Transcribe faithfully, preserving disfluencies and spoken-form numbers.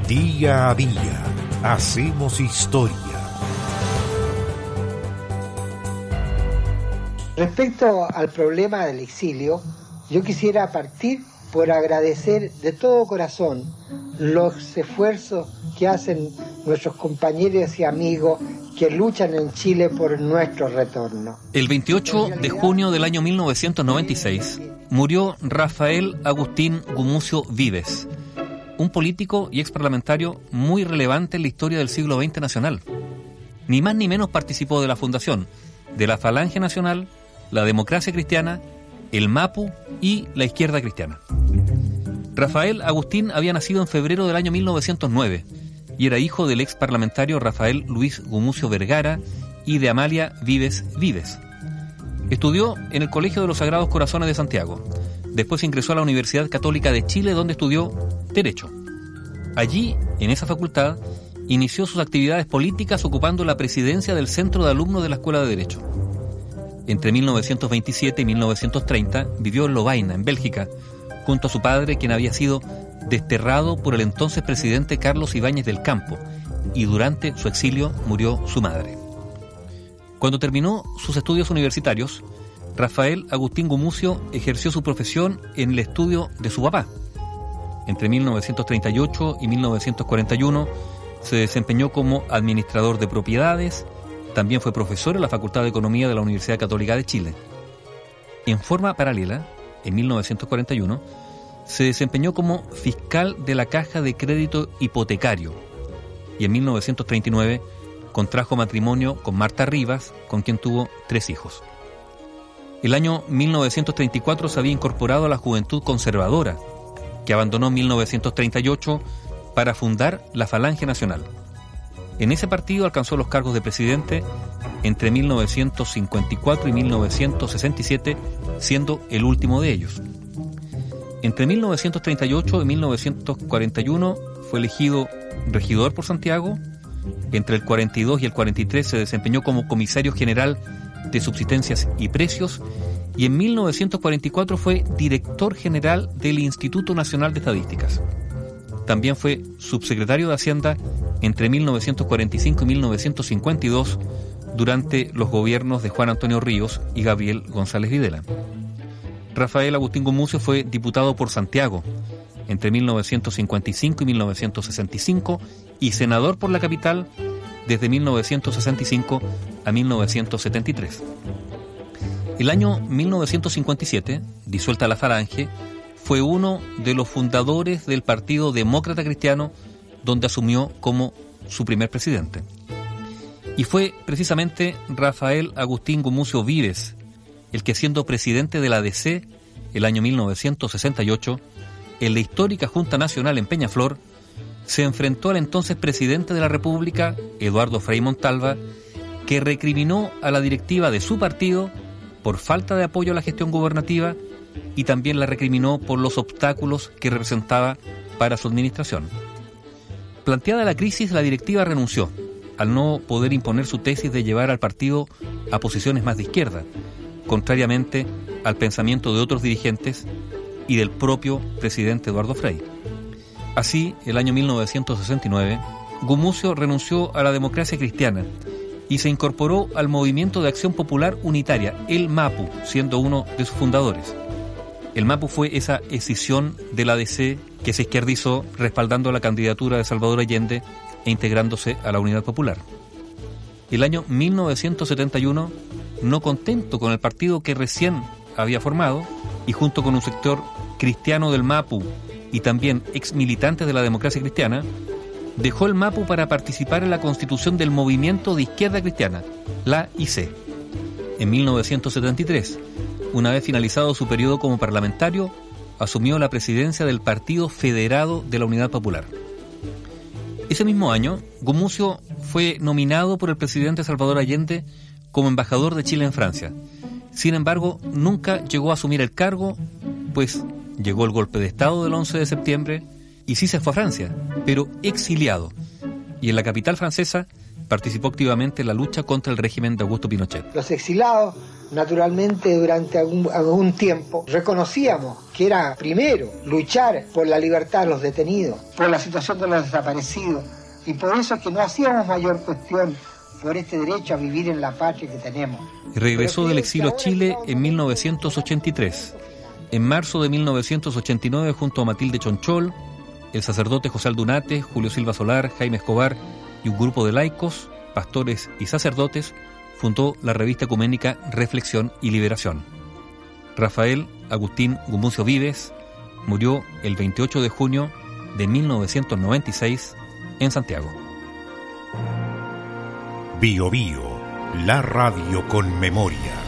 Día a día hacemos historia. Respecto al problema del exilio, yo quisiera partir por agradecer de todo corazón los esfuerzos que hacen nuestros compañeros y amigos que luchan en Chile por nuestro retorno. El veintiocho de junio del año mil novecientos noventa y seis murió Rafael Agustín Gumucio Vives, un político y exparlamentario muy relevante en la historia del siglo veinte nacional. Ni más ni menos participó de la fundación de la Falange Nacional, la Democracia Cristiana, el MAPU y la Izquierda Cristiana. Rafael Agustín había nacido en febrero del año mil novecientos nueve y era hijo del ex parlamentario Rafael Luis Gumucio Vergara y de Amalia Vives Vives. Estudió en el Colegio de los Sagrados Corazones de Santiago. Después ingresó a la Universidad Católica de Chile, donde estudió Derecho. Allí, en esa facultad, inició sus actividades políticas ocupando la presidencia del Centro de Alumnos de la Escuela de Derecho. Entre mil novecientos veintisiete y mil novecientos treinta vivió en Lovaina, en Bélgica, junto a su padre, quien había sido desterrado por el entonces presidente Carlos Ibáñez del Campo, y durante su exilio murió su madre. Cuando terminó sus estudios universitarios, Rafael Agustín Gumucio ejerció su profesión en el estudio de su papá. Entre mil novecientos treinta y ocho y mil novecientos cuarenta y uno se desempeñó como administrador de propiedades. También fue profesor en la Facultad de Economía de la Universidad Católica de Chile. En forma paralela, en mil novecientos cuarenta y uno, se desempeñó como fiscal de la Caja de Crédito Hipotecario y en mil novecientos treinta y nueve contrajo matrimonio con Marta Rivas, con quien tuvo tres hijos. El año mil novecientos treinta y cuatro se había incorporado a la Juventud Conservadora, que abandonó en mil novecientos treinta y ocho para fundar la Falange Nacional. En ese partido alcanzó los cargos de presidente entre mil novecientos cincuenta y cuatro y mil novecientos sesenta y siete, siendo el último de ellos. Entre mil novecientos treinta y ocho y mil novecientos cuarenta y uno fue elegido regidor por Santiago. Entre el cuarenta y dos y el cuarenta y tres se desempeñó como comisario general de subsistencias y precios, y en mil novecientos cuarenta y cuatro fue director general del Instituto Nacional de Estadísticas. También fue subsecretario de Hacienda entre mil novecientos cuarenta y cinco y mil novecientos cincuenta y dos durante los gobiernos de Juan Antonio Ríos y Gabriel González Videla. Rafael Agustín Gumucio fue diputado por Santiago entre mil novecientos cincuenta y cinco y mil novecientos sesenta y cinco y senador por la capital desde mil novecientos sesenta y cinco a mil novecientos setenta y tres. El año mil novecientos cincuenta y siete, disuelta la Falange, fue uno de los fundadores del Partido Demócrata Cristiano, donde asumió como su primer presidente. Y fue precisamente Rafael Agustín Gumucio Vives el que, siendo presidente de la D C el año mil novecientos sesenta y ocho, en la histórica Junta Nacional en Peñaflor, se enfrentó al entonces presidente de la República, Eduardo Frei Montalva, que recriminó a la directiva de su partido por falta de apoyo a la gestión gubernativa y también la recriminó por los obstáculos que representaba para su administración. Planteada la crisis, la directiva renunció, al no poder imponer su tesis de llevar al partido a posiciones más de izquierda, contrariamente al pensamiento de otros dirigentes y del propio presidente Eduardo Frei. Así, el año mil novecientos sesenta y nueve, Gumucio renunció a la Democracia Cristiana y se incorporó al Movimiento de Acción Popular Unitaria, el MAPU, siendo uno de sus fundadores. El MAPU fue esa escisión de la D C que se izquierdizó respaldando la candidatura de Salvador Allende e integrándose a la Unidad Popular. El año mil novecientos setenta y uno, no contento con el partido que recién había formado, y junto con un sector cristiano del MAPU y también ex militantes de la Democracia Cristiana, dejó el MAPU para participar en la constitución del Movimiento de Izquierda Cristiana, la I C. En mil novecientos setenta y tres, una vez finalizado su periodo como parlamentario, asumió la presidencia del Partido Federado de la Unidad Popular. Ese mismo año, Gumucio fue nominado por el presidente Salvador Allende como embajador de Chile en Francia. Sin embargo, nunca llegó a asumir el cargo, pues llegó el golpe de Estado del once de septiembre y sí se fue a Francia, pero exiliado. Y en la capital francesa participó activamente en la lucha contra el régimen de Augusto Pinochet. Los exilados naturalmente durante algún, algún tiempo reconocíamos que era primero luchar por la libertad de los detenidos, por la situación de los desaparecidos, y por eso es que no hacíamos mayor cuestión por este derecho a vivir en la patria que tenemos. Y regresó del exilio a Chile en mil novecientos ochenta y tres. En marzo de mil novecientos ochenta y nueve, junto a Matilde Chonchol, el sacerdote José Aldunate, Julio Silva Solar, Jaime Escobar y un grupo de laicos, pastores y sacerdotes, fundó la revista ecuménica Reflexión y Liberación. Rafael Agustín Gumucio Vives murió el veintiocho de junio de mil novecientos noventa y seis en Santiago. Bio Bio, la radio con memoria.